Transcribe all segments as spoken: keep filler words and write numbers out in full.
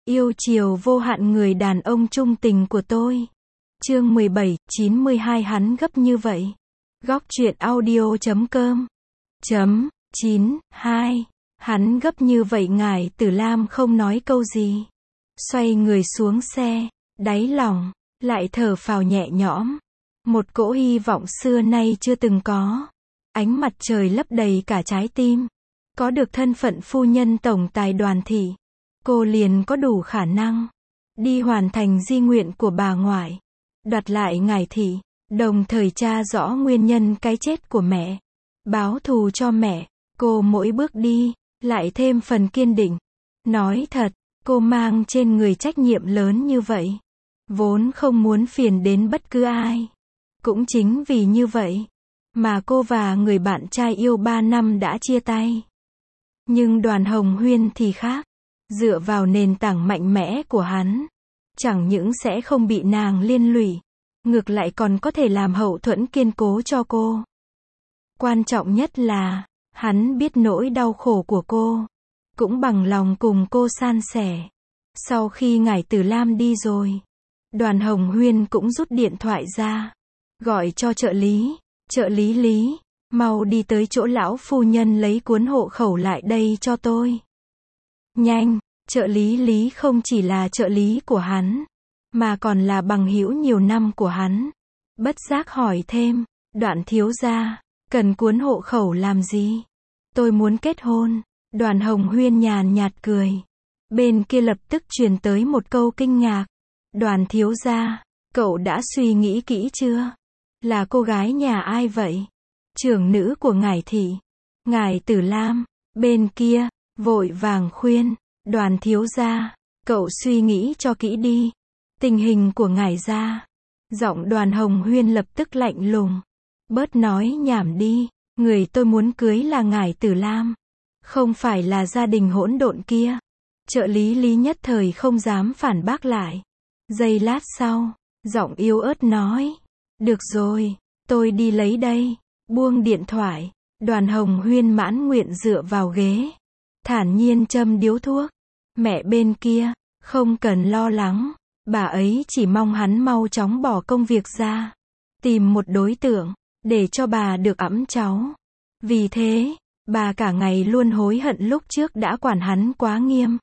Yêu chiều vô hạn người đàn ông trung tình của tôi. Chương mười bảy, chín mươi hai hắn gấp như vậy. Góc truyện audio chấm com. Chấm, chín, hai. Hắn gấp như vậy ngải Tử Lam không nói câu gì. Xoay người xuống xe, đáy lòng, lại thở phào nhẹ nhõm. Một cỗ hy vọng xưa nay chưa từng có. Ánh mặt trời lấp đầy cả trái tim. Có được thân phận phu nhân tổng tài Đoàn thị, cô liền có đủ khả năng đi hoàn thành di nguyện của bà ngoại, đoạt lại ngải thị, đồng thời tra rõ nguyên nhân cái chết của mẹ, báo thù cho mẹ. Cô mỗi bước đi, lại thêm phần kiên định. Nói thật, cô mang trên người trách nhiệm lớn như vậy, vốn không muốn phiền đến bất cứ ai. Cũng chính vì như vậy, mà cô và người bạn trai yêu ba năm đã chia tay. Nhưng Đoàn Hồng Huyên thì khác. Dựa vào nền tảng mạnh mẽ của hắn, chẳng những sẽ không bị nàng liên lụy, ngược lại còn có thể làm hậu thuẫn kiên cố cho cô. Quan trọng nhất là, hắn biết nỗi đau khổ của cô, cũng bằng lòng cùng cô san sẻ. Sau khi ngải Tử Lam đi rồi, Đoàn Hồng Huyên cũng rút điện thoại ra, gọi cho trợ lý. Trợ lý Lý, mau đi tới chỗ lão phu nhân lấy cuốn hộ khẩu lại đây cho tôi. Nhanh. Trợ lý Lý không chỉ là trợ lý của hắn, mà còn là bằng hữu nhiều năm của hắn. Bất giác hỏi thêm, Đoạn thiếu gia, cần cuốn hộ khẩu làm gì? Tôi muốn kết hôn. Đoàn Hồng Huyên nhàn nhạt cười. Bên kia lập tức truyền tới một câu kinh ngạc. Đoàn thiếu gia, cậu đã suy nghĩ kỹ chưa? Là cô gái nhà ai vậy? Trưởng nữ của ngải thị, ngải Tử Lam. Bên kia, vội vàng khuyên. Đoàn thiếu gia, cậu suy nghĩ cho kỹ đi. Tình hình của ngải gia. Giọng Đoàn Hồng Huyên lập tức lạnh lùng. Bớt nói nhảm đi, người tôi muốn cưới là ngải Tử Lam, không phải là gia đình hỗn độn kia. Trợ lý Lý nhất thời không dám phản bác lại. Giây lát sau, giọng yếu ớt nói. Được rồi, tôi đi lấy đây. Buông điện thoại, Đoàn Hồng Huyên mãn nguyện dựa vào ghế, thản nhiên châm điếu thuốc. Mẹ bên kia, không cần lo lắng, bà ấy chỉ mong hắn mau chóng bỏ công việc ra, tìm một đối tượng, để cho bà được ẵm cháu. Vì thế, bà cả ngày luôn hối hận lúc trước đã quản hắn quá nghiêm.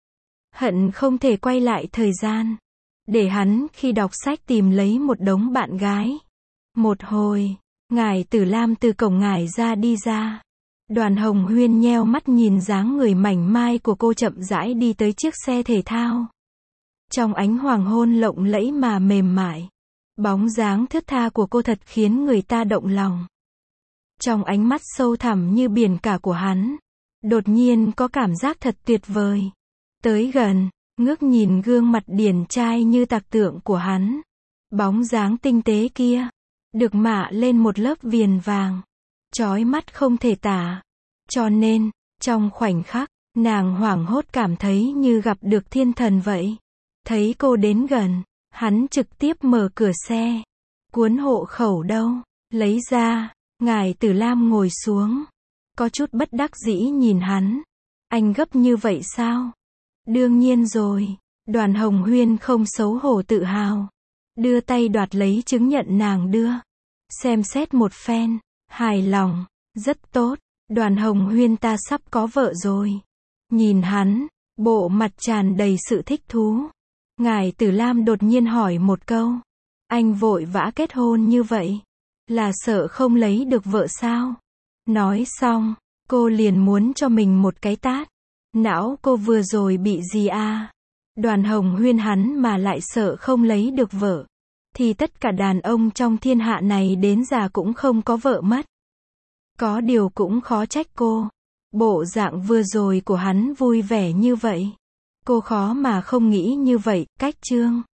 Hận không thể quay lại thời gian, để hắn khi đọc sách tìm lấy một đống bạn gái. Một hồi, ngải Tử Lam từ cổng ngải ra đi ra. Đoàn Hồng Huyên nheo mắt nhìn dáng người mảnh mai của cô chậm rãi đi tới chiếc xe thể thao. Trong ánh hoàng hôn lộng lẫy mà mềm mại, bóng dáng thướt tha của cô thật khiến người ta động lòng. Trong ánh mắt sâu thẳm như biển cả của hắn, đột nhiên có cảm giác thật tuyệt vời. Tới gần, ngước nhìn gương mặt điển trai như tạc tượng của hắn. Bóng dáng tinh tế kia, được mạ lên một lớp viền vàng, chói mắt không thể tả. Cho nên, trong khoảnh khắc, nàng hoảng hốt cảm thấy như gặp được thiên thần vậy. Thấy cô đến gần, hắn trực tiếp mở cửa xe. Cuốn hộ khẩu đâu? Lấy ra. Ngải Tử Lam ngồi xuống, có chút bất đắc dĩ nhìn hắn. Anh gấp như vậy sao? Đương nhiên rồi. Đoàn Hồng Huyên không xấu hổ tự hào, đưa tay đoạt lấy chứng nhận nàng đưa. Xem xét một phen, hài lòng, rất tốt. Đoàn Hồng Huyên ta sắp có vợ rồi. Nhìn hắn, bộ mặt tràn đầy sự thích thú. Ngải Tử Lam đột nhiên hỏi một câu. Anh vội vã kết hôn như vậy, là sợ không lấy được vợ sao? Nói xong, cô liền muốn cho mình một cái tát. Não cô vừa rồi bị gì à? Đoàn Hồng Huyên hắn mà lại sợ không lấy được vợ, thì tất cả đàn ông trong thiên hạ này đến già cũng không có vợ mất. Có điều cũng khó trách cô. Bộ dạng vừa rồi của hắn vui vẻ như vậy, cô khó mà không nghĩ như vậy. Cách chương